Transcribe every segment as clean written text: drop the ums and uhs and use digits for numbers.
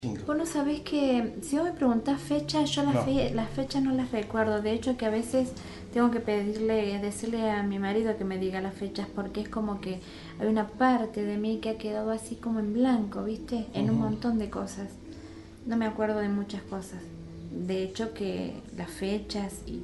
Bueno, sabés que si vos me preguntás fechas, yo las fechas no las recuerdo. De hecho, que a veces tengo que decirle a mi marido que me diga las fechas, porque es como que hay una parte de mí que ha quedado así como en blanco, ¿viste? En un montón de cosas. No me acuerdo de muchas cosas. De hecho, que las fechas y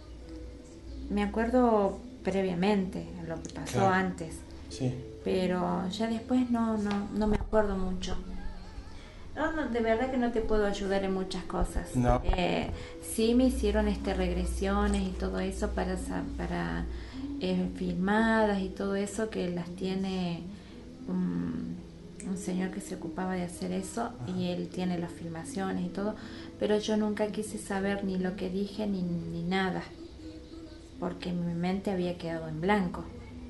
me acuerdo previamente lo que pasó antes, Sí. pero ya después no me acuerdo mucho. No, de verdad que no te puedo ayudar en muchas cosas. No. Sí me hicieron regresiones y todo eso para filmadas y todo eso, que las tiene un señor que se ocupaba de hacer eso. Ajá. Y él tiene las filmaciones y todo, pero yo nunca quise saber ni lo que dije ni nada, porque mi mente había quedado en blanco.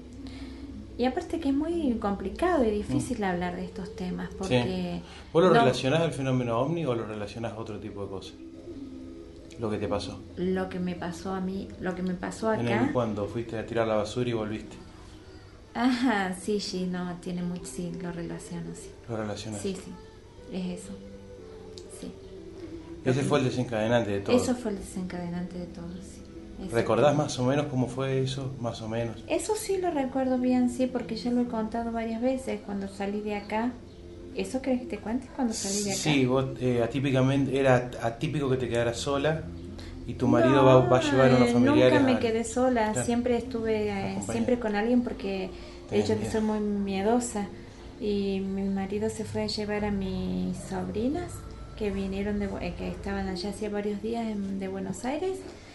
Y aparte que es muy complicado y difícil hablar de estos temas, porque Sí. ¿Vos lo no, relacionás al fenómeno ovni o lo relacionás a otro tipo de cosas? Lo que te pasó. lo que me pasó a mí, lo que me pasó En el acá. cuando fuiste a tirar la basura y volviste. Ajá, sí, no, tiene mucho, sí, lo relaciono, sí. Lo relacionás. Sí, es eso, sí. Ese fue el desencadenante de todo. Eso fue el desencadenante de todo, sí. ¿Recordás más o menos cómo fue eso? Más o menos. Eso sí lo recuerdo bien, sí, porque ya lo he contado varias veces cuando salí de acá. ¿Eso crees que te cuentes cuando salí de acá? Sí, vos atípicamente, era atípico que te quedaras sola y tu marido No, va a llevar a unos familiares. nunca me quedé sola, Claro. siempre estuve siempre con alguien, porque de hecho que soy muy miedosa, y mi marido se fue a llevar a mis sobrinas que vinieron que estaban allá hacía varios días de Buenos Aires,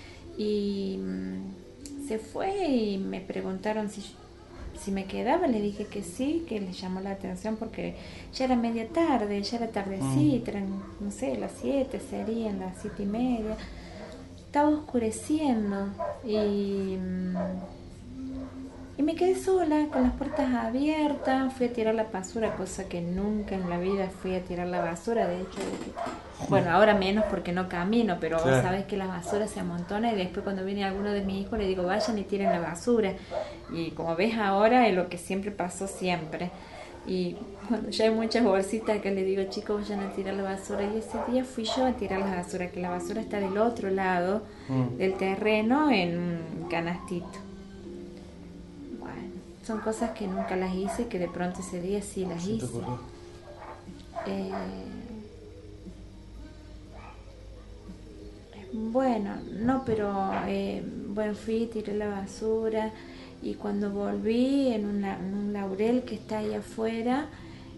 y se fue y me preguntaron si me quedaba. Le dije que sí, que les llamó la atención porque ya era media tarde, ya era tardecita, eran, no sé, las 7 serían, las 7:30. Estaba oscureciendo y me quedé sola con las puertas abiertas. Fui a tirar la basura, cosa que nunca en la vida fui a tirar la basura. De hecho, bueno, ahora menos porque no camino, pero Claro. sabes que la basura se amontona, y después cuando viene alguno de mis hijos le digo vayan y tiren la basura. Y como ves ahora es lo que siempre pasó siempre. Y cuando ya hay muchas bolsitas, que le digo chicos vayan a tirar la basura, y ese día fui yo a tirar la basura, que la basura está del otro lado del terreno en un canastito. Bueno, son cosas que nunca las hice, que de pronto ese día sí las hice. Bueno, no, pero bueno, fui, tiré la basura, y cuando volví en un laurel que está ahí afuera,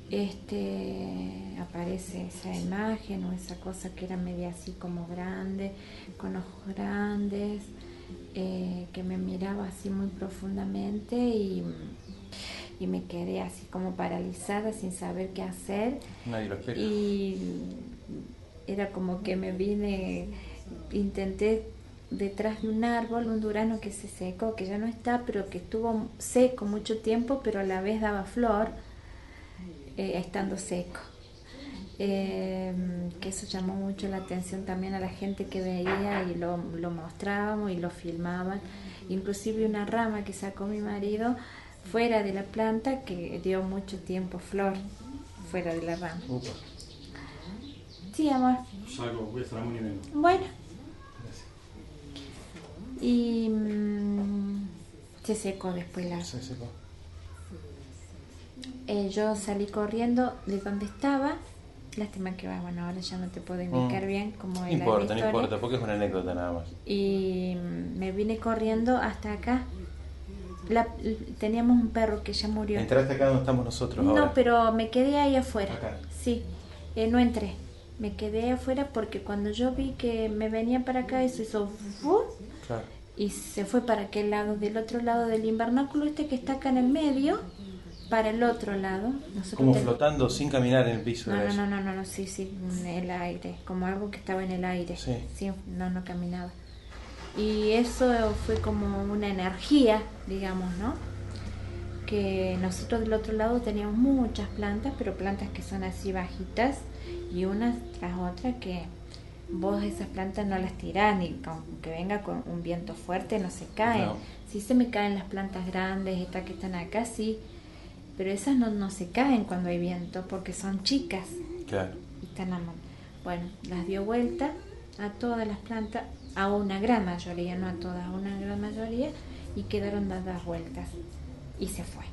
aparece esa imagen o esa cosa que era media así como grande, con ojos grandes, que me miraba así muy profundamente, y me quedé así como paralizada sin saber qué hacer. Nadie lo explica. Y era como que intenté detrás de un árbol, un durazno que se secó, que ya no está, pero que estuvo seco mucho tiempo, pero a la vez daba flor, estando seco. Que eso llamó mucho la atención también a la gente que veía, y lo mostrábamos y lo filmaban. Inclusive una rama que sacó mi marido fuera de la planta, que dio mucho tiempo flor fuera de la rama. Upa. Sí, amor. Salgo, voy a estar muy bien. Bueno. Y se secó después Se secó. Yo salí corriendo de donde estaba. Lástima que bueno, ahora ya no te puedo indicar bien cómo era la historia. No importa, porque es una anécdota nada más. Y me vine corriendo hasta acá. Teníamos un perro que ya murió. ¿Entraste acá donde estamos nosotros ahora? No, pero me quedé ahí afuera. Acá. Sí, no entré. Me quedé afuera porque cuando yo vi que me venía para acá, eso hizo ¡fum! Claro. Y se fue para aquel lado, del otro lado del invernáculo que está acá en el medio, para el otro lado. Como flotando sin caminar en el piso. No, sí, en el aire, como algo que estaba en el aire. Sí, no caminaba. Y eso fue como una energía, digamos, ¿no? Que nosotros del otro lado teníamos muchas plantas, pero plantas que son así bajitas, y unas tras otras que vos esas plantas no las tirás, ni aunque venga con un viento fuerte no se caen. No. Sí se me caen las plantas grandes, estas que están acá, sí, pero esas no se caen cuando hay viento porque son chicas. Claro. y están bueno, las dio vuelta a todas las plantas, a una gran mayoría, no a todas, a una gran mayoría, y quedaron dadas vueltas y se fue.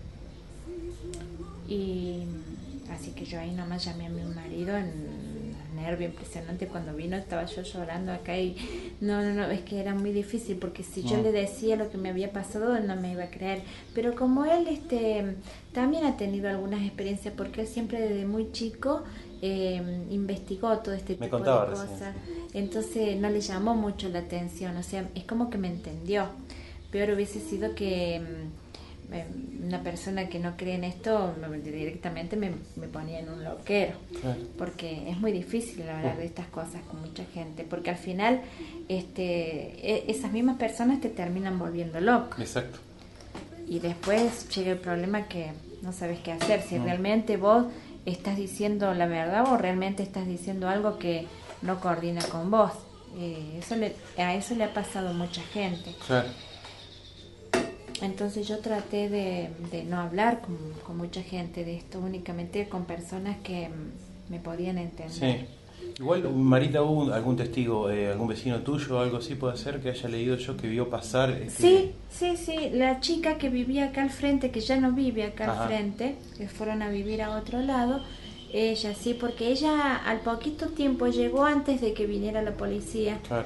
Y así que yo ahí nomás llamé a mi marido en nervio impresionante. Cuando vino estaba yo llorando acá y no, es que era muy difícil, porque si yo le decía lo que me había pasado, él no me iba a creer. Pero como él también ha tenido algunas experiencias, porque él siempre desde muy chico investigó todo este tipo de cosas, recién. Entonces no le llamó mucho la atención, o sea, es como que me entendió. Peor hubiese sido que una persona que no cree en esto directamente me ponía en un loquero, claro. Porque es muy difícil hablar de estas cosas con mucha gente, porque al final esas mismas personas te terminan volviendo loco. Exacto. Y después llega el problema que no sabes qué hacer, si realmente vos estás diciendo la verdad o realmente estás diciendo algo que no coordina con vos. A eso le ha pasado a mucha gente. Claro. Entonces yo traté de no hablar con mucha gente de esto, únicamente con personas que me podían entender. Sí. Igual, Marita, ¿hubo algún testigo, algún vecino tuyo o algo así puede ser que haya leído yo que vio pasar? Sí, la chica que vivía acá al frente, que ya no vive acá al frente, que fueron a vivir a otro lado, ella sí, porque ella al poquito tiempo llegó antes de que viniera la policía. Claro.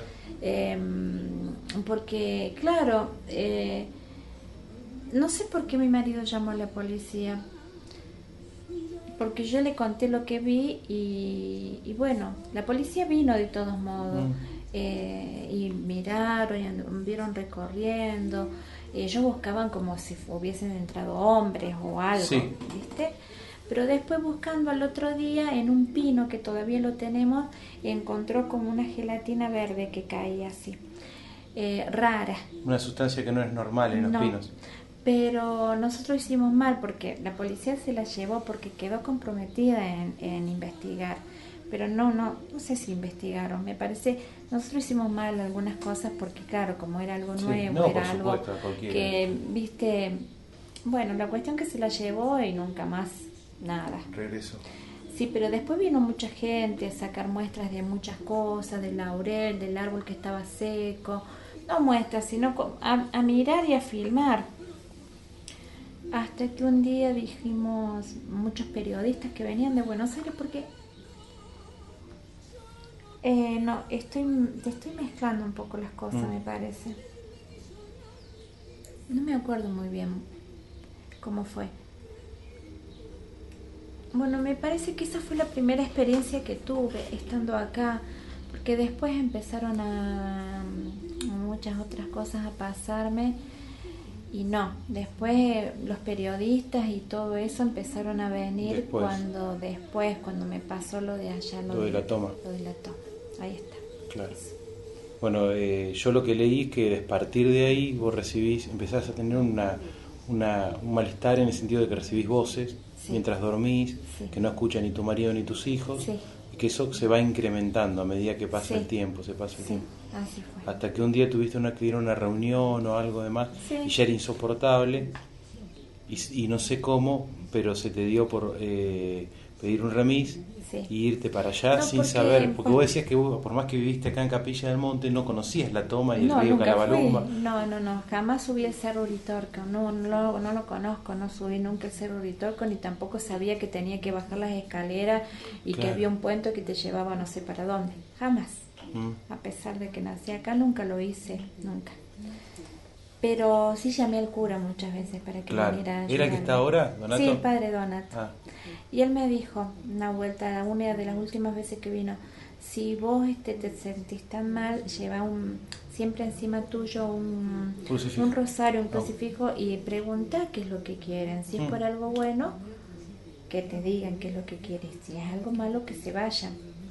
Porque, claro, no sé por qué mi marido llamó a la policía, porque yo le conté lo que vi y bueno, la policía vino de todos modos, y miraron, vieron recorriendo, ellos buscaban como si hubiesen entrado hombres o algo, sí. ¿Viste? Pero después, buscando al otro día en un pino que todavía lo tenemos, encontró como una gelatina verde que caía así, rara. Una sustancia que no es normal en los pinos. Pero nosotros hicimos mal, porque la policía se la llevó porque quedó comprometida en investigar. Pero no sé si investigaron. Me parece, nosotros hicimos mal algunas cosas porque, claro, como era algo nuevo, era algo que, viste, bueno, la cuestión que se la llevó y nunca más nada. Regreso. Sí, pero después vino mucha gente a sacar muestras de muchas cosas, del laurel, del árbol que estaba seco. No muestras, sino a mirar y a filmar. Hasta que un día dijimos, muchos periodistas que venían de Buenos Aires, porque te estoy mezclando un poco las cosas, me parece. No me acuerdo muy bien cómo fue. Bueno, me parece que esa fue la primera experiencia que tuve estando acá, porque después empezaron a muchas otras cosas a pasarme. Y no, después los periodistas y todo eso empezaron a venir cuando me pasó lo de allá. Lo de la toma. Lo de la toma, ahí está. Claro. Bueno, yo lo que leí es que a partir de ahí vos empezás a tener un malestar en el sentido de que recibís voces mientras dormís, que no escuchan ni tu marido ni tus hijos, y que eso se va incrementando a medida que pasa el tiempo, Así fue. Hasta que un día tuviste que ir a una reunión o algo demás, y ya era insoportable, y no sé cómo, pero se te dio por pedir un remis y irte para allá sin saber, porque vos decías que vos, por más que viviste acá en Capilla del Monte, no conocías la toma y el río Calabalumba. No, jamás subí el Cerro Uritorco, no lo conozco, no subí nunca el Cerro Uritorco, ni tampoco sabía que tenía que bajar las escaleras y que había un puente que te llevaba no sé para dónde, jamás. A pesar de que nací acá, nunca lo hice, nunca. Pero sí llamé al cura muchas veces para que viniera a ayudarme. ¿Era el que está ahora, Donato? Sí, el padre Donato. Y él me dijo, una vuelta, una de las últimas veces que vino, si vos te sentís tan mal, lleva siempre encima tuyo un rosario, un crucifijo, y pregunta qué es lo que quieren. Si es por algo bueno, que te digan qué es lo que quieren. Si es algo malo, que se vayan.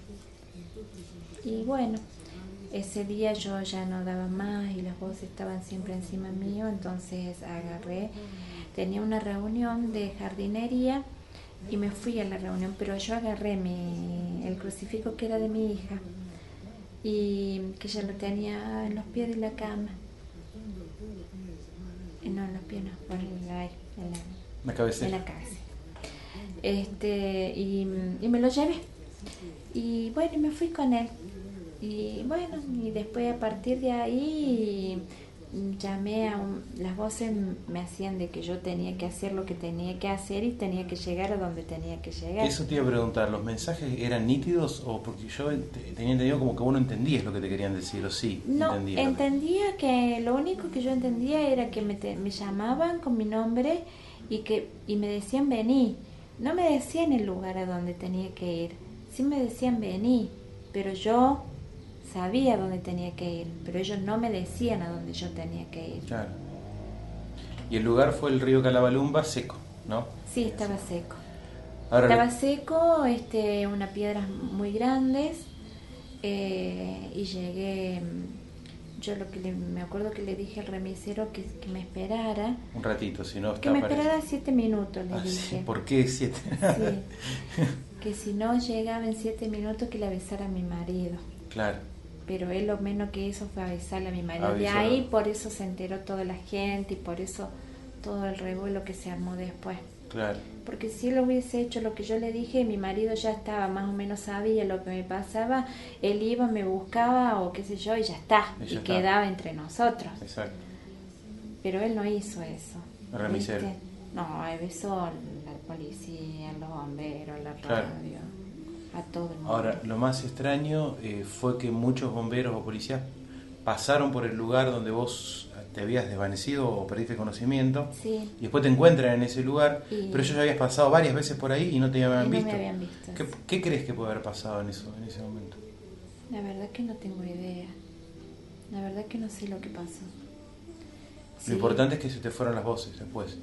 Y bueno, ese día yo ya no daba más y las voces estaban siempre encima mío, entonces tenía una reunión de jardinería y me fui a la reunión, pero yo agarré el crucifijo que era de mi hija y que ya lo tenía en los pies de la cama. No, en los pies no, en la cabeza. Y me lo llevé. Y bueno, me fui con él. Y bueno, y después a partir de ahí llamé las voces me hacían de que yo tenía que hacer lo que tenía que hacer y tenía que llegar a donde tenía que llegar. Eso te iba a preguntar, ¿los mensajes eran nítidos o porque yo tenía entendido como que vos no entendías lo que te querían decir, o sí? No, entendía que lo único que yo entendía era que me llamaban con mi nombre y me decían vení. No me decían el lugar a donde tenía que ir, sí me decían vení, pero yo sabía dónde tenía que ir, pero ellos no me decían a dónde yo tenía que ir. Claro. Y el lugar fue el río Calabalumba seco, ¿no? Sí, estaba seco. Estaba seco, unas piedras muy grandes, y llegué. Yo me acuerdo que le dije al remisero que me esperara. Un ratito, si no... Que me esperara 7 minutos, le dije. Sí. ¿Por qué 7? Sí. Que si no llegaba en 7 minutos que le avisara a mi marido. Claro. Pero él lo menos que hizo fue avisarle a mi marido. De ahí por eso se enteró toda la gente y por eso todo el revuelo que se armó después. Claro. Porque si él hubiese hecho lo que yo le dije, mi marido ya estaba, más o menos sabía lo que me pasaba, él iba, me buscaba o qué sé yo y ya está, y quedaba entre nosotros. Exacto. Pero él no hizo eso. El remisero. ¿Viste? No, avisó a la policía, a los bomberos, a la radio. Claro. A todo el mundo. Ahora, lo más extraño fue que muchos bomberos o policías pasaron por el lugar donde vos te habías desvanecido o perdiste conocimiento, sí. Y después te encuentran en ese lugar, pero ellos ya habías pasado varias veces por ahí y no te habían visto. No me habían visto. ¿Qué crees que puede haber pasado en ese momento? La verdad que no tengo idea. La verdad que no sé lo que pasó. Lo importante es que se te fueron las voces después.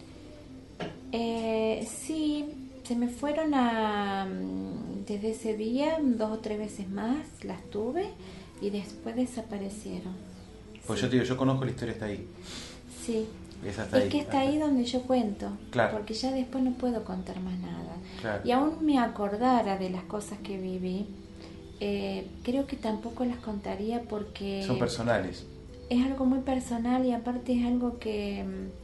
Sí, se me fueron desde ese día 2 o 3 veces más, las tuve y después desaparecieron. Pues sí. Yo te digo, yo conozco la historia hasta ahí. Sí, es que está ahí donde yo cuento, claro. Porque ya después no puedo contar más nada. Claro. Y aún me acordara de las cosas que viví, creo que tampoco las contaría porque... Son personales. Es algo muy personal y aparte es algo que...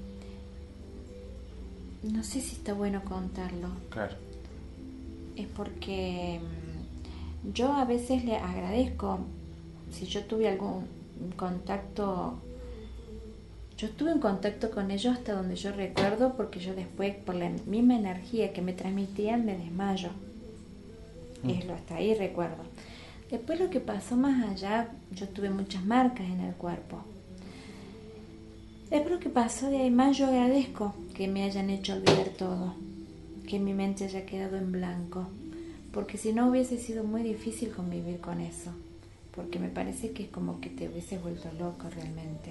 no sé si está bueno contarlo. Claro. Es porque yo a veces le agradezco si yo tuve algún contacto. Yo estuve en contacto con ellos hasta donde yo recuerdo, porque yo después, por la misma energía que me transmitían, me desmayo. Hasta ahí recuerdo. Después lo que pasó más allá, yo tuve muchas marcas en el cuerpo. Después lo que pasó de ahí más, yo agradezco que me hayan hecho olvidar todo, que mi mente haya quedado en blanco, porque si no hubiese sido muy difícil convivir con eso, porque me parece que es como que te hubieses vuelto loco realmente.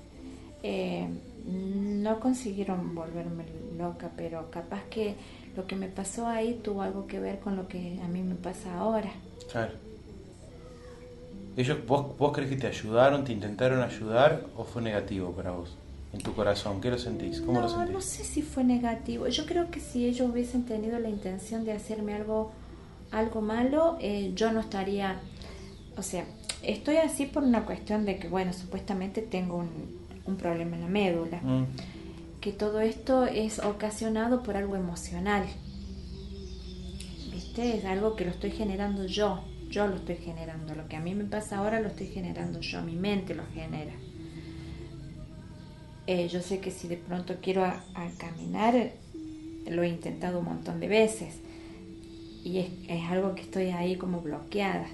No consiguieron volverme loca, pero capaz que lo que me pasó ahí tuvo algo que ver con lo que a mí me pasa ahora. Claro. ¿Vos crees que te ayudaron, te intentaron ayudar o fue negativo para vos? En tu corazón, ¿qué lo sentís? ¿Cómo lo sentís? No sé si fue negativo. Yo creo que si ellos hubiesen tenido la intención de hacerme algo malo, yo no estaría... O sea, estoy así por una cuestión de que, bueno, supuestamente tengo un problema en la médula. Que todo esto es ocasionado por algo emocional. ¿Viste? Es algo que lo estoy generando yo. Yo lo estoy generando. Lo que a mí me pasa ahora lo estoy generando yo. Mi mente lo genera. Yo sé que si de pronto quiero a caminar, lo he intentado un montón de veces. Y es algo que estoy ahí como bloqueada.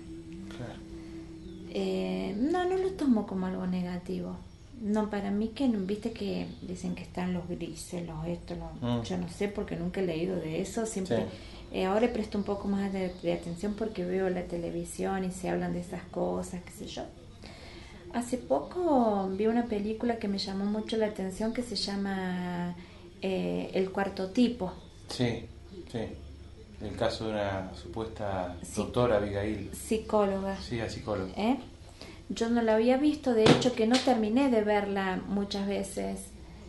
Claro. No lo tomo como algo negativo. No, para mí que viste que dicen que están los grises, yo no sé porque nunca he leído de eso, siempre ahora presto un poco más de atención porque veo la televisión y se hablan de esas cosas, qué sé yo. Hace poco vi una película que me llamó mucho la atención que se llama El Cuarto Tipo. Sí. El caso de una supuesta doctora Abigail. Psicóloga. Sí, psicóloga. Yo no la había visto, de hecho que no terminé de verla muchas veces.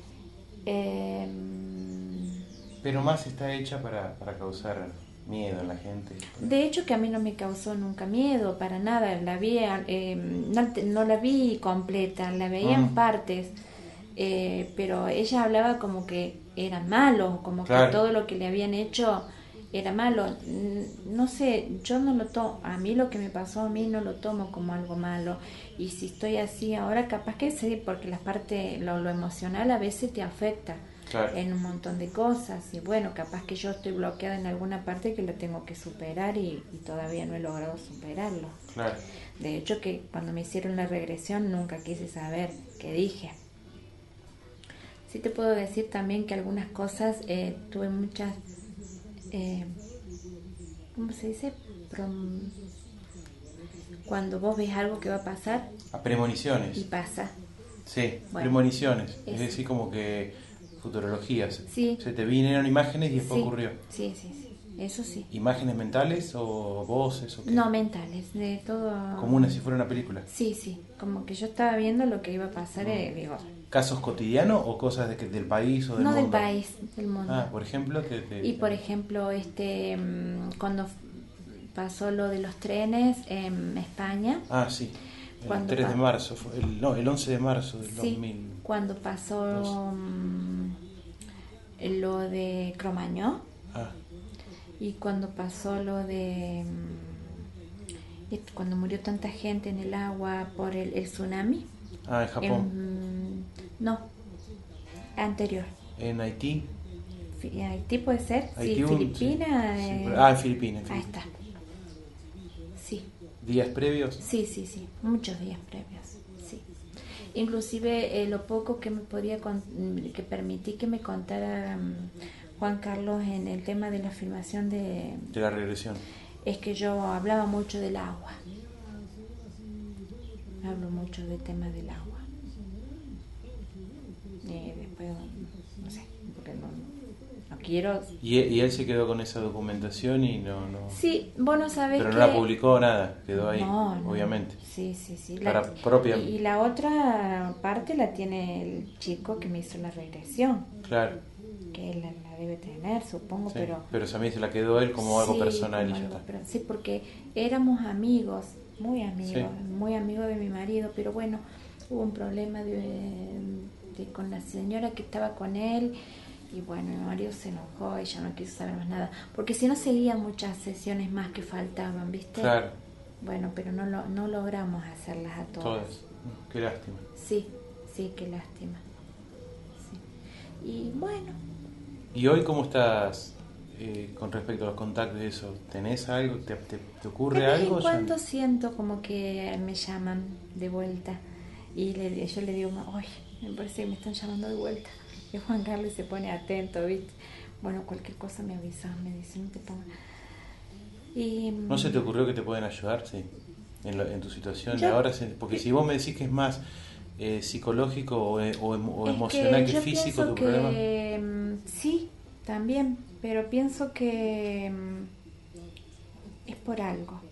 Pero más está hecha para causar miedo en la gente. De hecho que a mí no me causó nunca miedo, para nada. La vi, no la vi completa, la veía en partes. Pero ella hablaba como que eran malos, como que todo lo que le habían hecho era malo. No sé, yo no lo tomo, a mí lo que me pasó a mí no lo tomo como algo malo. Y si estoy así ahora, capaz que sí, porque la parte, lo emocional a veces te afecta. Claro. En un montón de cosas, y bueno, capaz que yo estoy bloqueada en alguna parte que lo tengo que superar y todavía no he logrado superarlo. Claro. De hecho, que cuando me hicieron la regresión nunca quise saber qué dije. Sí te puedo decir también que algunas cosas tuve muchas, ¿cómo se dice? Cuando vos ves algo que va a pasar. A premoniciones. Y pasa. Sí, bueno, premoniciones, es decir, como que futurologías. Sí. Se te vinieron imágenes y después sí. ocurrió. Sí, eso sí. ¿Imágenes mentales o voces o qué? No, mentales, de todo. Como si fuera una película. Sí, como que yo estaba viendo lo que iba a pasar, digo. ¿Casos cotidianos o cosas del país o del mundo? No, del país, del mundo. Ah, por ejemplo, Y por ejemplo, cuando pasó lo de los trenes en España. Ah, sí. El 3 de marzo, el 11 de marzo del 2000. Cuando pasó lo de Cromañón. Y cuando pasó lo de cuando murió tanta gente en el agua por el tsunami. En Japón. No, anterior. ¿En Haití? Haití puede ser. Haití, sí, Filipinas. En Filipinas. Ahí está. Sí. ¿Días previos? Sí, muchos días previos, sí. Inclusive lo poco que me que permití que me contara Juan Carlos en el tema de la filmación de la regresión, es que yo hablaba mucho del agua. Hablo mucho del tema del agua. Después, no sé, porque no quiero... ¿Y él se quedó con esa documentación y no? Sí, vos no sabés. Pero no la publicó nada, quedó ahí, no, obviamente. Sí. Propia. Y la otra parte la tiene el chico que me hizo la regresión. Claro. Que él la debe tener, supongo, sí, pero... Pero también se la quedó él como algo personal y ya está. Sí, porque éramos amigos, muy amigos de mi marido, pero bueno, hubo un problema con la señora que estaba con él. Y bueno, mi marido se enojó, ella no quiso saber más nada. Porque si no seguían muchas sesiones más que faltaban, ¿viste? Claro. Bueno, pero no logramos hacerlas a todas. Qué lástima. Sí, qué lástima. Sí. Y bueno. ¿Y hoy cómo estás con respecto a los contactos de eso? ¿Tenés algo? ¿Te ocurre algo? De cuando siento como que me llaman de vuelta. Y yo le digo, ¡ay! Me parece que me están llamando de vuelta. Y Juan Carlos se pone atento, ¿viste? Bueno, cualquier cosa me avisas, me dice, no te pongas. Y, ¿no se te ocurrió que te pueden ayudar, sí, en tu situación de ahora? Porque si vos me decís que es más psicológico o emocional que físico tu problema. Sí, también, pero pienso que es por algo.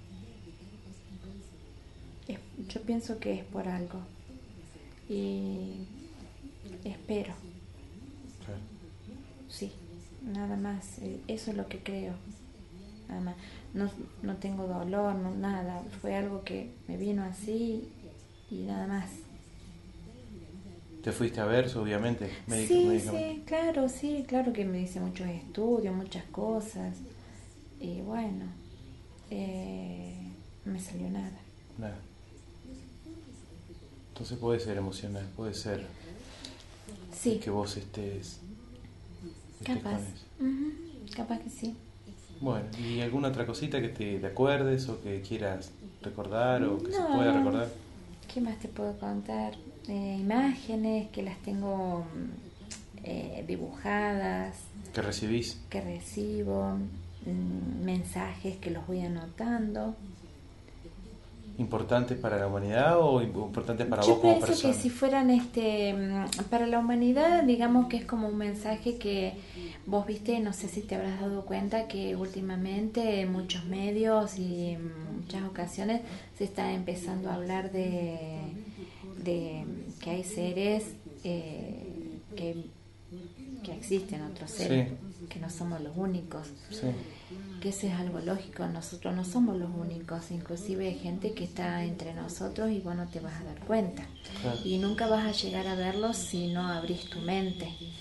Yo pienso que es por algo. Y espero. Claro. Sí, nada más. Eso es lo que creo. Nada más. No tengo dolor, nada. Fue algo que me vino así y nada más. ¿Te fuiste a ver, obviamente? Sí, claro que me hice muchos estudios, muchas cosas. Y bueno, no me salió nada. Nada. Entonces puede ser emocional, puede ser que vos estés capaz. Con eso. Capaz que sí. Bueno, ¿y alguna otra cosita que te acuerdes o que quieras recordar o que se pueda recordar? ¿Qué más te puedo contar? Imágenes que las tengo dibujadas. ¿Que recibís? Que recibo. Mensajes que los voy anotando. ¿Importantes para la humanidad o importantes para vos como persona? Yo pienso que si fueran para la humanidad, digamos que es como un mensaje que vos viste, no sé si te habrás dado cuenta que últimamente en muchos medios y en muchas ocasiones se está empezando a hablar de que hay seres que existen, otros seres, que no somos los únicos. Sí. Que eso es algo lógico, nosotros no somos los únicos, inclusive hay gente que está entre nosotros y vos no te vas a dar cuenta. Claro. Y nunca vas a llegar a verlos si no abrís tu mente.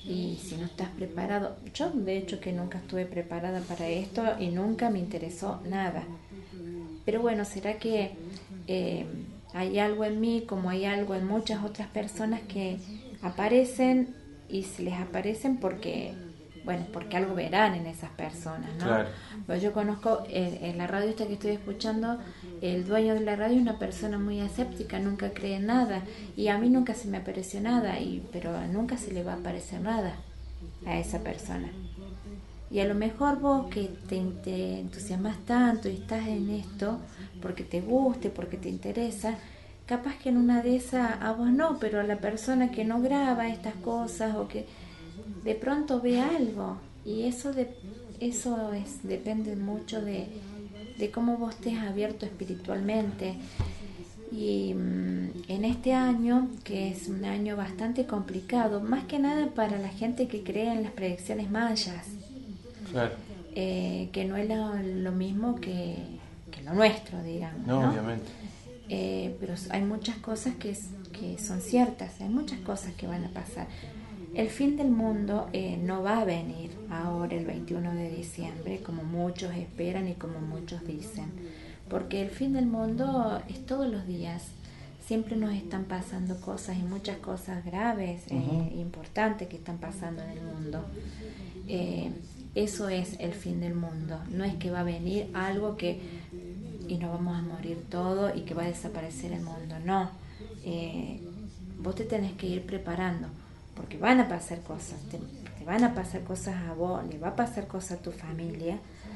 Y si no estás preparado, yo de hecho que nunca estuve preparada para esto y nunca me interesó nada. Pero bueno, ¿será que hay algo en mí, como hay algo en muchas otras personas que aparecen y se les aparecen porque algo verán en esas personas, ¿no? Claro. Pues yo conozco en la radio esta que estoy escuchando, el dueño de la radio es una persona muy escéptica, nunca cree en nada, y a mí nunca se me apareció nada, pero nunca se le va a aparecer nada a esa persona. Y a lo mejor vos que te entusiasmas tanto y estás en esto porque te guste, porque te interesa, capaz que en una de esas a vos no, pero a la persona que no graba estas cosas o que de pronto ve algo, y eso depende mucho de cómo vos estés abierto espiritualmente. Y en este año, que es un año bastante complicado, más que nada para la gente que cree en las predicciones mayas, claro, que no es lo mismo que lo nuestro, digamos, ¿no? Obviamente. Pero hay muchas cosas que son ciertas, hay muchas cosas que van a pasar. El fin del mundo no va a venir ahora el 21 de diciembre, como muchos esperan y como muchos dicen, porque el fin del mundo es todos los días. Siempre nos están pasando cosas, y muchas cosas graves, importantes que están pasando en el mundo. Eso es el fin del mundo. No es que va a venir algo y nos vamos a morir todos y que va a desaparecer el mundo. No. Vos te tenés que ir preparando, porque van a pasar cosas, te van a pasar cosas a vos, le va a pasar cosas a tu familia.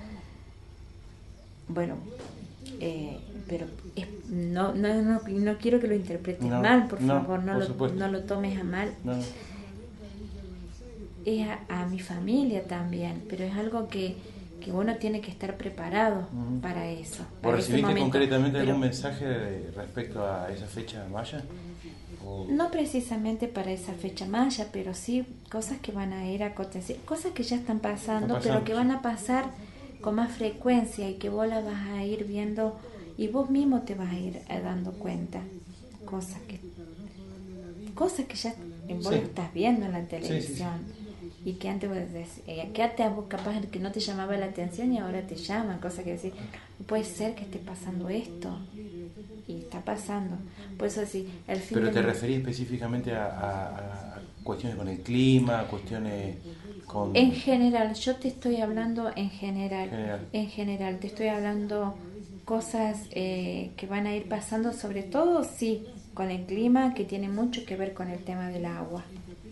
Bueno, pero no quiero que lo interpretes mal, por favor, no lo tomes a mal. No. Es a mi familia también, pero es algo que uno tiene que estar preparado para eso. ¿Vos recibiste concretamente algún mensaje respecto a esa fecha maya? No precisamente para esa fecha maya, pero sí cosas que van a ir a acontecer, cosas que ya están pasando, pero que van a pasar con más frecuencia y que vos las vas a ir viendo y vos mismo te vas a ir dando cuenta. Cosas que ya vos lo estás viendo en la televisión. Y que antes vos capaz que no te llamaba la atención y ahora te llaman, cosas que decir, no puede ser que esté pasando esto, y está pasando. Por eso sí, el fin. Pero te referís específicamente a cuestiones con el clima, cuestiones con... En general, yo te estoy hablando en general, te estoy hablando cosas que van a ir pasando, sobre todo sí, con el clima, que tiene mucho que ver con el tema del agua.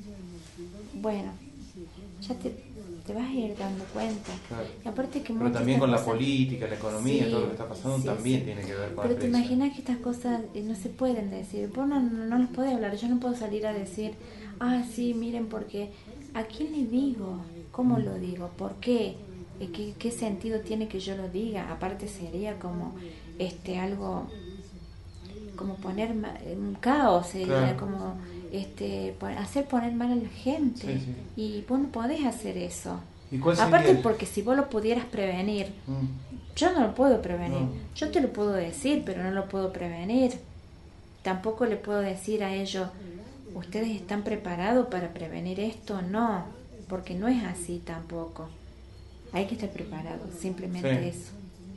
Bueno, ya te vas a ir dando cuenta. Claro. Y aparte que pero también con la política, la economía, todo lo que está pasando también tiene que ver con pero te imaginas que estas cosas no se pueden decir. Vos no los podés hablar. Yo no puedo salir a decir, sí, miren, porque ¿a quién le digo? ¿Cómo lo digo? ¿Por qué? ¿Qué sentido tiene que yo lo diga? Aparte sería como algo, como poner un caos, sería como hacer poner mal a la gente. Y vos no podés hacer eso. Aparte porque si vos lo pudieras prevenir, yo no lo puedo prevenir. Yo te lo puedo decir, pero no lo puedo prevenir. Tampoco le puedo decir a ellos, ¿ustedes están preparados para prevenir esto? No, porque no es así tampoco. Hay que estar preparados, simplemente eso.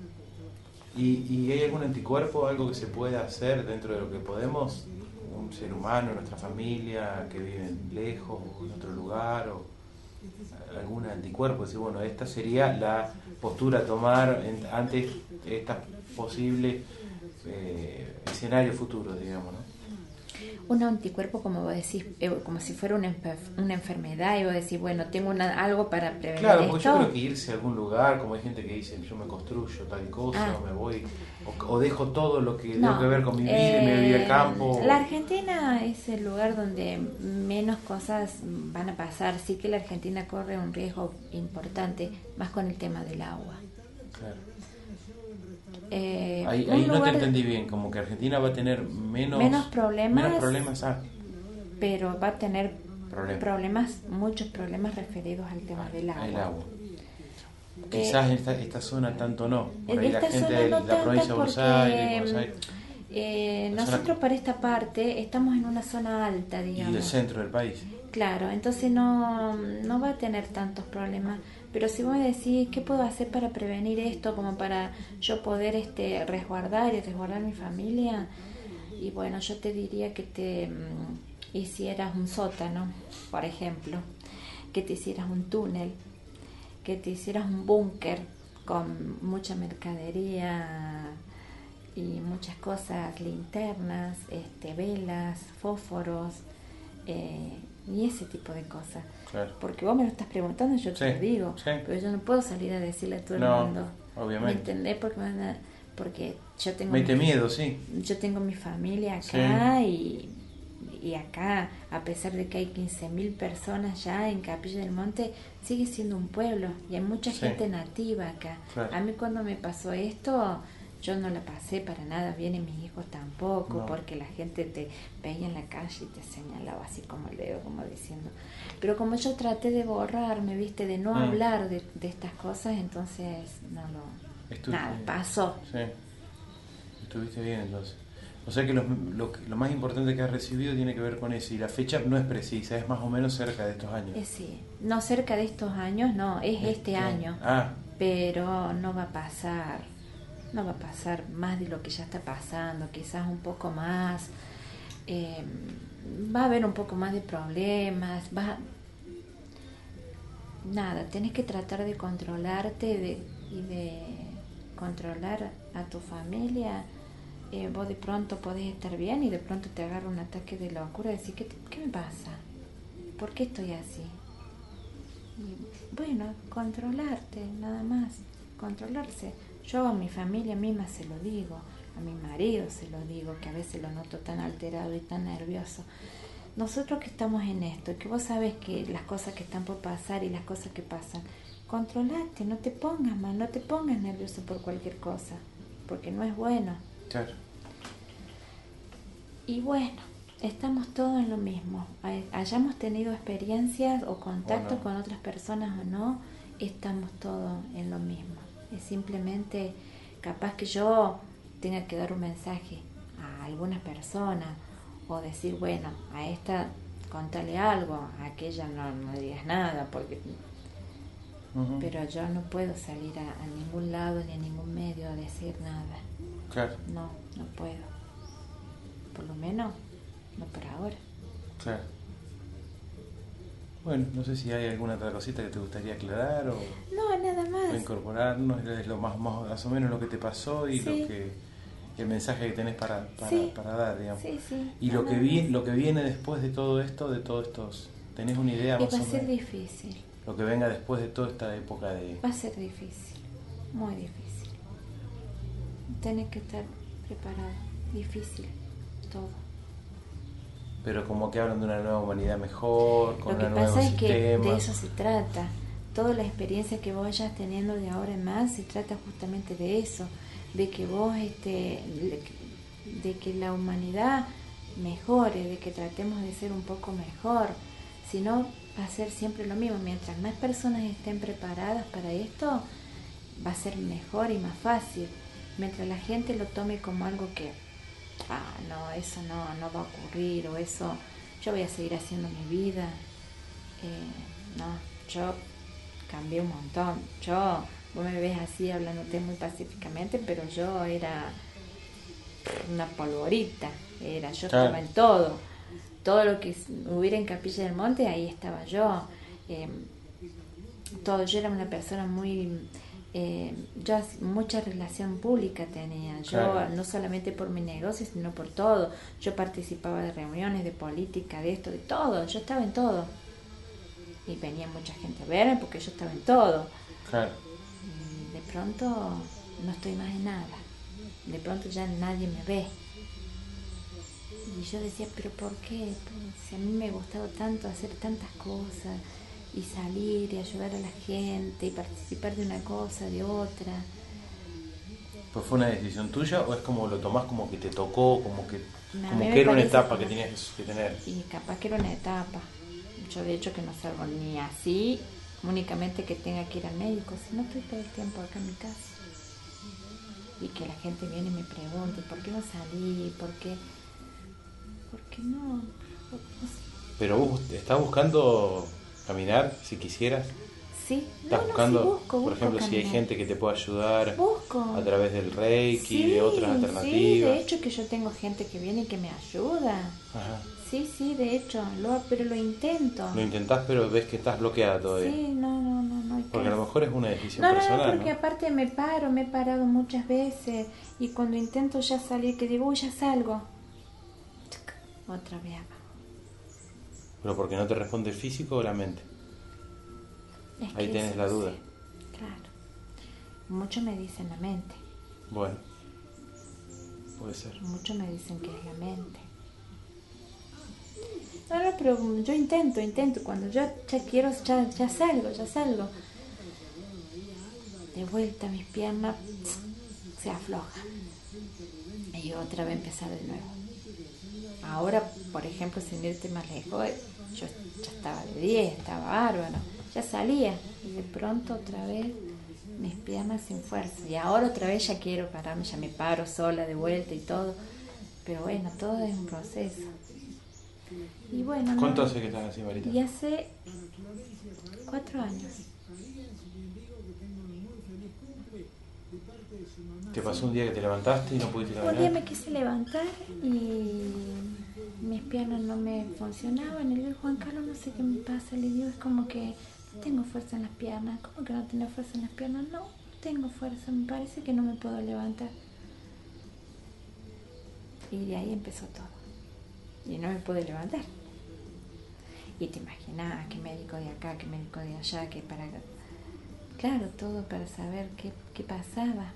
¿Y hay algún anticuerpo, algo que se pueda hacer dentro de lo que podemos? Un ser humano, nuestra familia, que viven lejos, o en otro lugar, o algún anticuerpo, decir, bueno, esta sería la postura a tomar ante estas posibles escenarios futuros, digamos, ¿no? Un anticuerpo, como vos decís, como si fuera una enfermedad, y vos decís, bueno, tengo algo para prevenir. Claro, porque yo creo que irse a algún lugar, como hay gente que dice, yo me construyo tal cosa, o me voy, o dejo todo lo que tengo que ver con mi vida y me voy al campo. La Argentina es el lugar donde menos cosas van a pasar. Sí que la Argentina corre un riesgo importante, más con el tema del agua. Claro. Ahí no te entendí bien, como que Argentina va a tener menos problemas, pero va a tener muchos problemas referidos al tema del agua. El agua. Quizás en esta zona tanto no, por ahí la gente de la provincia de Buenos Aires. Nosotros para esta parte estamos en una zona alta, digamos. Y el centro del país. Claro, entonces no va a tener tantos problemas. Pero si vos me decís, ¿qué puedo hacer para prevenir esto? Como para yo poder resguardar mi familia. Y bueno, yo te diría que te hicieras un sótano, por ejemplo. Que te hicieras un túnel. Que te hicieras un búnker con mucha mercadería y muchas cosas, linternas, velas, fósforos y ese tipo de cosas. Claro. Porque vos me lo estás preguntando y yo te lo digo, pero yo no puedo salir a decirle a todo el mundo. Obviamente. ¿Me entendés? Porque yo tengo miedo, sí. Yo tengo mi familia acá y acá, a pesar de que hay 15.000 personas ya en Capilla del Monte, sigue siendo un pueblo y hay mucha gente nativa acá. Claro. A mí cuando me pasó esto, yo no la pasé para nada bien y mis hijos tampoco, porque la gente te veía en la calle y te señalaba así como el dedo, como diciendo. Pero como yo traté de borrarme, viste, de no hablar de estas cosas, entonces nada, pasó. Sí, estuviste bien entonces. O sea que lo más importante que has recibido tiene que ver con eso, y la fecha no es precisa, es más o menos cerca de estos años. Sí, no cerca de estos años, no, es este año, pero no va a pasar más de lo que ya está pasando, quizás un poco más, va a haber un poco más de problemas, tenés que tratar de controlarte y de controlar a tu familia. Vos de pronto podés estar bien y de pronto te agarra un ataque de locura y decís, ¿qué me pasa? ¿Por qué estoy así? Y bueno, controlarte, nada más, controlarse. Yo a mi familia misma se lo digo, a mi marido se lo digo, que a veces lo noto tan alterado y tan nervioso. Nosotros que estamos en esto, que vos sabés que las cosas que están por pasar y las cosas que pasan, controlate, no te pongas mal, no te pongas nervioso por cualquier cosa, porque no es bueno. Claro. Y bueno, estamos todos en lo mismo. Hayamos tenido experiencias o contacto con otras personas o no, estamos todos en lo mismo. Es simplemente capaz que yo tenga que dar un mensaje a alguna persona o decir, bueno, a esta contale algo, a aquella no digas nada, porque pero yo no puedo salir a ningún lado ni a ningún medio a decir nada. Claro. No puedo. Por lo menos, no por ahora. Claro. Bueno, no sé si hay alguna otra cosita que te gustaría aclarar o... No, nada más. O incorporarnos, es lo más o menos lo que te pasó y el mensaje que tenés para dar, digamos. Sí. Y lo que viene después de todo esto, de todos estos... ¿Tenés una idea más o menos? Va a ser difícil. Lo que venga después de toda esta época de... Va a ser difícil, muy difícil. Tenés que estar preparado, difícil, todo. Pero como que hablan de una nueva humanidad mejor, con un nuevo sistema. Lo que pasa es que de eso se trata. Toda la experiencia que vos vayas teniendo de ahora en más se trata justamente de eso, de que vos, de que la humanidad mejore, de que tratemos de ser un poco mejor. Si no, va a ser siempre lo mismo. Mientras más personas estén preparadas para esto, va a ser mejor y más fácil. Mientras la gente lo tome como algo que, no, eso no va a ocurrir, o eso, yo voy a seguir haciendo mi vida. Yo cambié un montón. Vos me ves así hablándote muy pacíficamente, pero yo era una polvorita. Yo estaba en todo. Todo lo que hubiera en Capilla del Monte, ahí estaba yo. Yo era una persona muy... yo mucha relación pública tenía. Yo no solamente por mi negocio, sino por todo. Yo participaba de reuniones, de política, de esto, de todo. Yo estaba en todo. Y venía mucha gente a verme porque yo estaba en todo. Claro. Y de pronto no estoy más en nada. De pronto ya nadie me ve. Y yo decía, ¿pero por qué? Pues, si a mí me gustaba tanto hacer tantas cosas y salir y ayudar a la gente y participar de una cosa, de otra. ¿Pues fue una decisión tuya o es como lo tomás como que te tocó, como que era una etapa que tenías que tener? Y capaz que era una etapa. Yo de hecho que no salgo ni así, únicamente que tenga que ir al médico, si no estoy todo el tiempo acá en mi casa. y que la gente viene y me pregunta, ¿por qué no salí? ¿Por qué no? Pero vos estás buscando caminar, si quisieras. Sí, ¿Estás buscando, sí busco por ejemplo, caminar. si hay gente que te pueda ayudar Busco. a través del Reiki, Sí, de otras alternativas? Sí, de hecho que yo tengo gente que viene y que me ayuda. Ajá. Sí, de hecho, pero lo intento. Lo intentás, pero ves que estás bloqueada todavía. Sí, no. Porque a lo mejor es una decisión personal. No, porque aparte me he parado muchas veces y cuando intento ya salir, que digo, uy, ya salgo. Otra vez abajo. ¿Pero porque no te responde el físico o la mente? Ahí tenés la duda. Sí, claro. Muchos me dicen la mente. Bueno, puede ser. Muchos me dicen que es la mente. No, pero yo intento. Cuando yo ya quiero, ya salgo. De vuelta mis piernas se aflojan. Y otra vez empezar de nuevo. Ahora, por ejemplo, sin irte más lejos, yo ya estaba de 10, estaba bárbaro. Ya salía. Y de pronto otra vez mis piernas sin fuerza. Y ahora otra vez ya quiero pararme, ya me paro sola de vuelta y todo. Pero bueno, todo es un proceso. Y bueno, ¿Cuánto hace que estás así, Marita? Y hace 4 años. ¿Te pasó un día que te levantaste y no pudiste caminar? Un día me quise levantar y mis piernas no me funcionaban. Y le digo, Juan Carlos, no sé qué me pasa. Le digo, es como que no tengo fuerza en las piernas. ¿Cómo que no tengo fuerza en las piernas? No tengo fuerza, me parece que no me puedo levantar. Y de ahí empezó todo. Y no me pude levantar. Y te imaginas qué médico de acá, qué médico de allá, que para... Claro, todo para saber qué pasaba.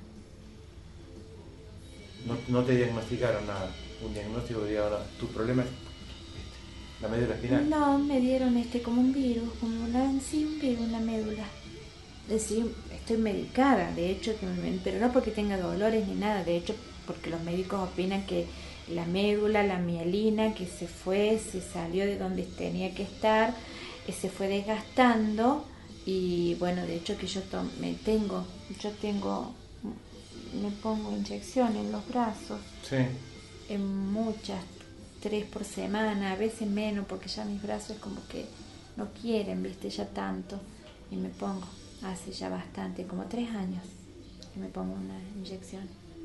No te diagnosticaron nada, un diagnóstico que diga, ahora, tu problema es la médula espinal. No, me dieron como un virus, un virus en la médula. Es decir, estoy medicada, de hecho, pero no porque tenga dolores ni nada, de hecho, porque los médicos opinan que la médula, la mielina, que se salió de donde tenía que estar, se fue desgastando y bueno, de hecho que me pongo inyecciones en los brazos, sí. En muchas, 3 por semana, a veces menos, porque ya mis brazos como que no quieren, viste, ya tanto, y me pongo, hace ya bastante, como 3 años, que me pongo una inyección.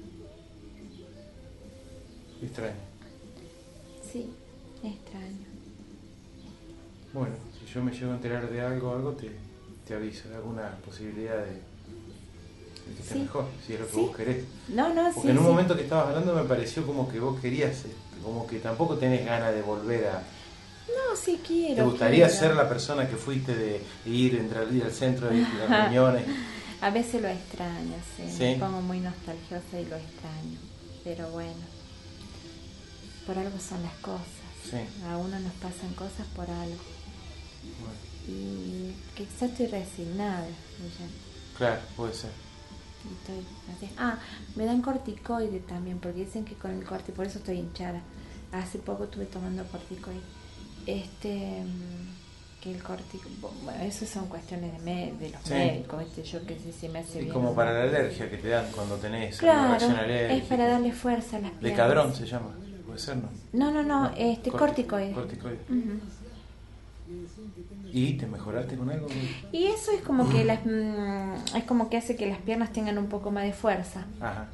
Extraño. Sí, extraño. Bueno, si yo me llego a enterar de algo te aviso, de alguna posibilidad de que esté mejor, si es lo que vos querés. Porque en un momento que estabas hablando me pareció como que vos querías, como que tampoco tenés ganas de volver a... No, sí quiero. ¿Te gustaría ser la persona que fuiste de ir, entrar al centro, de las reuniones? A veces lo extraño, sí. Me pongo muy nostalgiosa y lo extraño. Pero bueno, por algo son las cosas. Sí. A uno nos pasan cosas por algo. Bueno. Y quizás estoy resignada. Claro, puede ser. Me dan corticoide también, porque dicen que con el corticoide, por eso estoy hinchada. Hace poco estuve tomando corticoide. Que el corticoide, bueno, eso son cuestiones de los médicos, yo que sé si me hace bien. Es como para la alergia que te dan cuando tenés una reacción alérgica. Es para darle fuerza a las piernas. Decadrón se llama, puede ser, ¿no? No, corticoide. Corticoide. Uh-huh. ¿Y te mejoraste con algo? Y eso es como que es como que hace que las piernas tengan un poco más de fuerza. Ajá.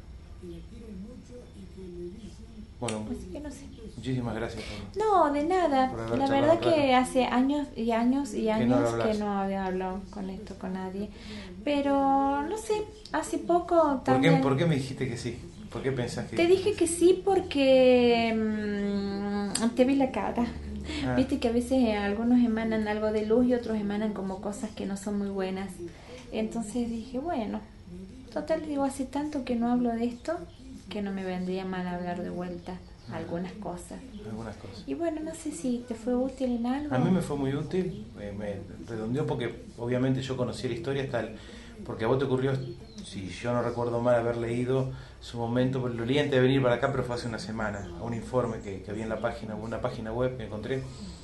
Bueno, así que no sé. Muchísimas gracias. No, de nada. La verdad que hace años y años que no había hablado con esto con nadie. Pero no sé, hace poco también... ¿Por qué me dijiste que sí? ¿Por qué pensás que...? Te dije que sí porque te vi la cara. Viste que a veces algunos emanan algo de luz y otros emanan como cosas que no son muy buenas. Entonces dije, bueno, total, digo, hace tanto que no hablo de esto que no me vendría mal hablar de vuelta algunas cosas. Y bueno, no sé si te fue útil en algo. A mí me fue muy útil, me redondeó porque obviamente yo conocí la historia porque a vos te ocurrió, si yo no recuerdo mal, haber leído su momento, lo leí antes de venir para acá, pero fue hace una semana, a un informe que había en una página web que encontré,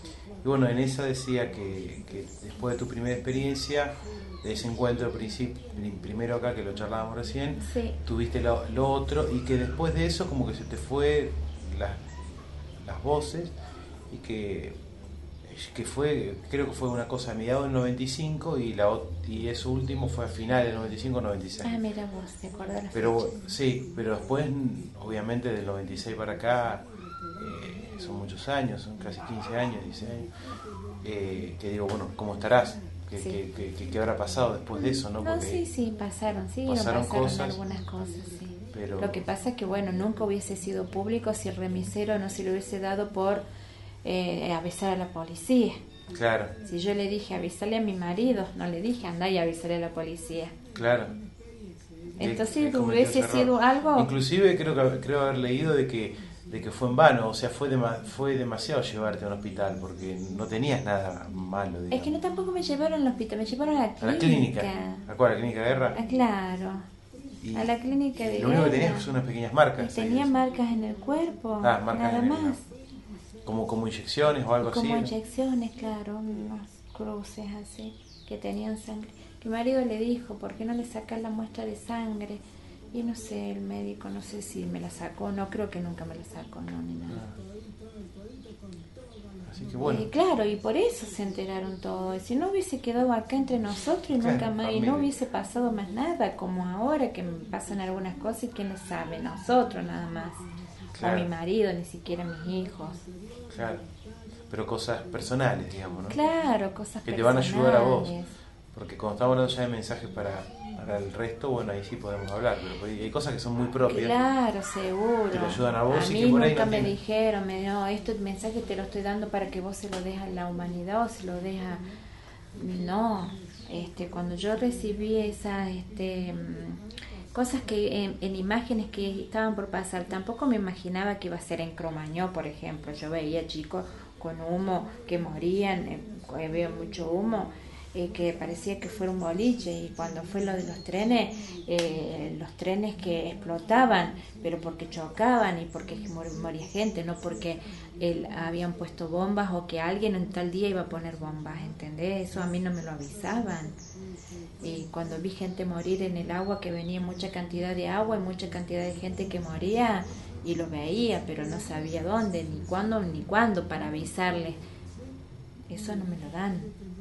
Y bueno, en esa decía que después de tu primera experiencia, de ese encuentro primero acá, que lo charlábamos recién, sí, tuviste lo otro, y que después de eso como que se te fue las voces, y que fue, creo que fue una cosa a mediados del 95, y eso último fue a finales del 95-96. Ah, mira vos, te acordás la Pero fecha. sí, pero después, obviamente, del 96 para acá, son muchos años, son casi 15 años, 16 años, que digo, bueno, ¿cómo estarás? Sí. ¿Qué habrá pasado después de eso? ¿No? No, Porque sí, pasaron pasaron cosas, algunas cosas, sí. pero Lo que pasa es que, bueno, nunca hubiese sido público si el remisero no se lo hubiese dado por avisar a la policía. claro, Si yo le dije avisarle a mi marido, no le dije andá y avisarle a la policía. claro. Entonces cometió hubiese ese error. sido algo... Inclusive creo haber leído de que fue en vano, o sea, fue demasiado llevarte a un hospital, porque no tenías nada malo, digamos. Es que no tampoco me llevaron al hospital, me llevaron a la clínica. ¿A la clínica? ¿A cuál? ¿A la clínica de guerra? Ah, claro, Y a la clínica de lo único que guerra. tenías son unas pequeñas marcas. Tenía ahí, marcas en el cuerpo, marcas nada en el- más. como inyecciones o algo así. Como inyecciones, claro, unos cruces así, que tenían sangre. Mi marido le dijo, ¿por qué no le sacas la muestra de sangre? Y no sé, el médico, no sé si me la sacó, no creo que nunca me la sacó, no, ni nada. Así que bueno. Y claro, y por eso se enteraron todos. Y si no hubiese quedado acá entre nosotros y Claro, nunca más, y familia. no hubiese pasado más nada, como ahora que me pasan algunas cosas y que no sabe, nosotros nada más. Claro. O mi marido, ni siquiera mis hijos. Claro. Pero cosas personales, digamos, ¿no? Claro, cosas Que te van a ayudar a vos. personales. Porque cuando estamos hablando ya de mensajes para el resto, bueno, ahí sí podemos hablar. Pero hay cosas que son muy propias. Claro, seguro. Que te ayudan a vos y mí que por ahí nunca no me tienen. dijeron, no, este mensaje te lo estoy dando para que vos se lo des a la humanidad o se lo des a... No, cuando yo recibí esas cosas que en imágenes que estaban por pasar, tampoco me imaginaba que iba a ser en Cromañó, por ejemplo. Yo veía chicos con humo que morían, veo mucho humo, que parecía que fuera un boliche, y cuando fue lo de los trenes que explotaban, pero porque chocaban y porque moría gente, no porque habían puesto bombas o que alguien en tal día iba a poner bombas, ¿entendés? Eso a mí no me lo avisaban. Y cuando vi gente morir en el agua, que venía mucha cantidad de agua y mucha cantidad de gente que moría, y lo veía, pero no sabía dónde, ni cuándo para avisarles. Eso no me lo dan.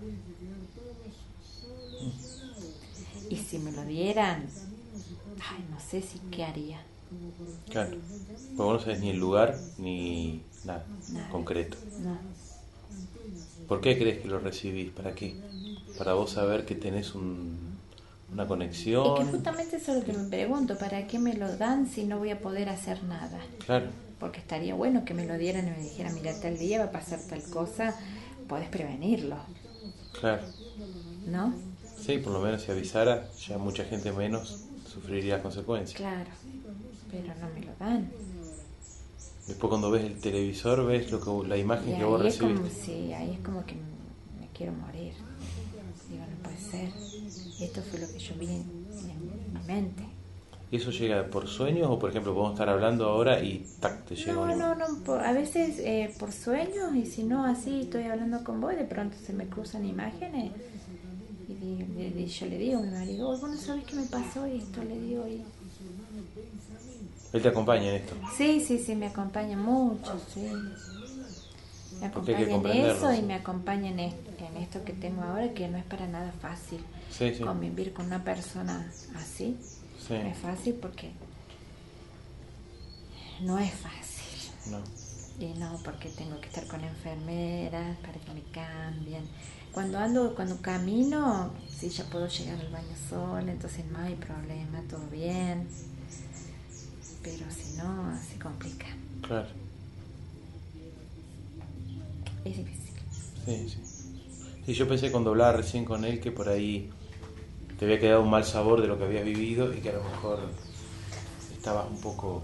Y si me lo dieran, ay, no sé si qué haría. Claro. Porque vos no sabés ni el lugar ni nada concreto. No. ¿Por qué crees que lo recibís? ¿Para qué? Para vos saber que tenés una conexión. Es que justamente eso es lo que me pregunto, ¿para qué me lo dan si no voy a poder hacer nada? Claro. Porque estaría bueno que me lo dieran y me dijeran, mira, tal día va a pasar tal cosa, podés prevenirlo, Claro. ¿no? Sí, por lo menos si avisara, ya mucha gente menos sufriría las consecuencias. Claro, pero no me lo dan. Después cuando ves el televisor, ves la imagen Y que vos ahí es como, recibiste. sí, ahí es como que me quiero morir. Digo, no puede ser. Esto fue lo que yo vi en mi mente. ¿Y eso llega por sueños o, por ejemplo, podemos estar hablando ahora y tac, te llega No, a veces por sueños, y si no así estoy hablando con vos y de pronto se me cruzan imágenes y yo le digo a mi marido, vos no sabés qué me pasó esto, le digo. Él te acompaña en esto. Sí, me acompaña mucho, sí. Me Porque hay que acompaña en comprenderlo, eso sí. y me acompaña en esto que tengo ahora, que no es para nada fácil. Sí. Convivir con una persona así Sí. no es fácil, porque no es fácil. No. Y no, porque tengo que estar con enfermeras para que me cambien. Cuando camino, sí, ya puedo llegar al baño sola, entonces no hay problema, todo bien. Pero si no, se complica. Claro. Es difícil. Sí. Sí, yo pensé cuando hablaba recién con él que por ahí te había quedado un mal sabor de lo que habías vivido y que a lo mejor estabas un poco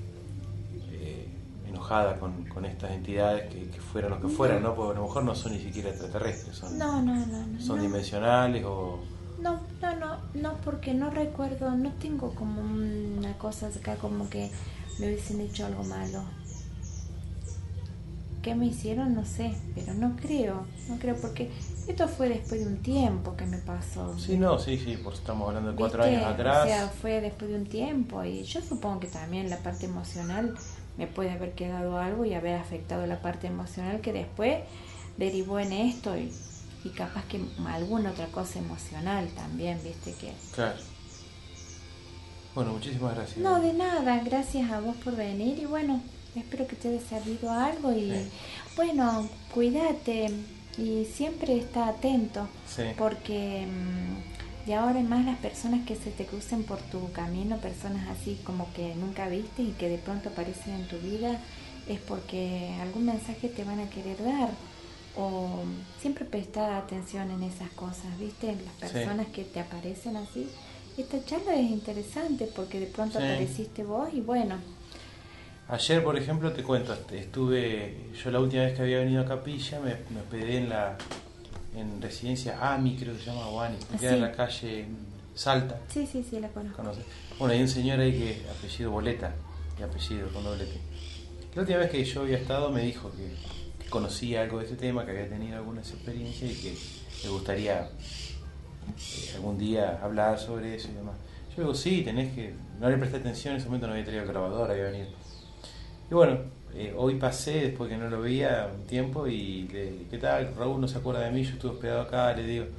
enojada con estas entidades que fueran los que fueran, ¿no? Porque a lo mejor no son ni siquiera extraterrestres, son dimensionales o... No, porque no recuerdo, no tengo como una cosa acá como que me hubiesen hecho algo malo. ¿qué me hicieron? No sé, pero no creo porque esto fue después de un tiempo que me pasó. Sí, no, sí, pues estamos hablando de 4 ¿Viste? años atrás. O sea, fue después de un tiempo y yo supongo que también la parte emocional me puede haber quedado algo y haber afectado la parte emocional que después derivó en esto y capaz que alguna otra cosa emocional también, viste que... Claro. Bueno, muchísimas gracias. No, de nada, gracias a vos por venir y bueno, espero que te haya servido algo y bueno, cuídate y siempre está atento porque de ahora en más las personas que se te crucen por tu camino, personas así como que nunca viste y que de pronto aparecen en tu vida, es porque algún mensaje te van a querer dar. O siempre presta atención en esas cosas, ¿viste? Las personas que te aparecen así. Esta charla es interesante porque de pronto apareciste vos y bueno. Ayer, por ejemplo, te cuento, yo la última vez que había venido a Capilla me hospedé en residencia AMI, creo que se llama, o ANI, que queda en la calle Salta. Sí, la conozco. ¿Conoces? Bueno, hay un señor ahí que apellido Boleta, y apellido con doble T. La última vez que yo había estado me dijo que conocía algo de ese tema, que había tenido algunas experiencias y que le gustaría algún día hablar sobre eso y demás. Yo digo, sí, no le presté atención, en ese momento no había traído el grabador, había venido. Y bueno, hoy pasé, después que no lo veía un tiempo, y ¿qué tal? Raúl no se acuerda de mí, yo estuve hospedado acá, le digo,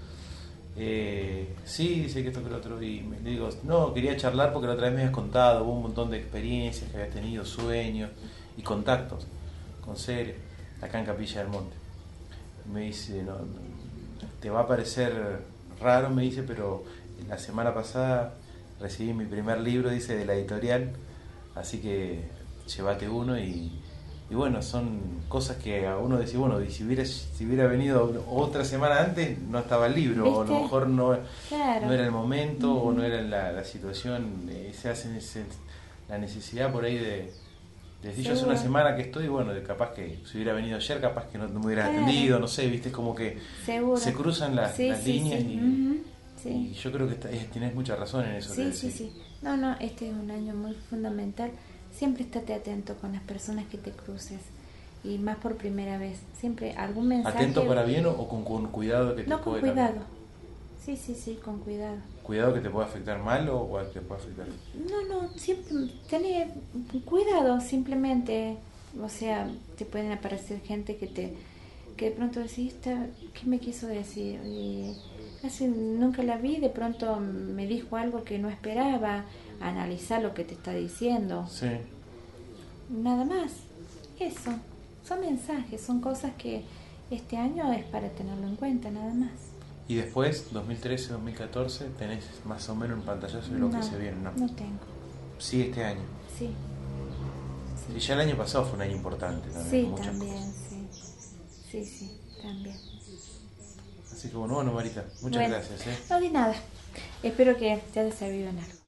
sí, dice que esto que lo otro, y le digo, no, quería charlar porque la otra vez me habías contado, hubo un montón de experiencias que habías tenido, sueños y contactos con seres acá en Capilla del Monte. Me dice, no, te va a parecer raro, me dice, pero la semana pasada recibí mi primer libro, dice, de la editorial, así que llévate uno y bueno, son cosas que a uno dice, bueno, y si hubiera venido otra semana antes, no estaba el libro, ¿viste? O a lo mejor no era el momento, o no era la situación, se hace la necesidad por ahí de decir, yo hace una semana que estoy, bueno, capaz que si hubiera venido ayer, capaz que no me hubiera atendido, no sé, viste, es como que se cruzan las líneas y yo creo que tienes mucha razón en eso. Sí. No, este es un año muy fundamental. Siempre estate atento con las personas que te cruces y más por primera vez. Siempre algún mensaje. ¿Atento para bien o con cuidado que te No, puede con cuidado. Cambiar? Sí, con cuidado. ¿Cuidado que te pueda afectar mal o te puede afectar? No, siempre tener cuidado, simplemente. O sea, te pueden aparecer gente que de pronto decís, ¿qué me quiso decir? Y casi nunca la vi, de pronto me dijo algo que no esperaba, analizar lo que te está diciendo. Sí. Nada más, eso. Son mensajes, son cosas que este año es para tenerlo en cuenta, nada más. Y después, 2013-2014, tenés más o menos un pantallazo de lo que se viene, ¿no? No tengo. Sí, este año. Sí. Y ya el año pasado fue un año importante también. Sí, también, sí, también. Así que bueno, Marita, muchas gracias. No di nada. Espero que te haya servido en algo.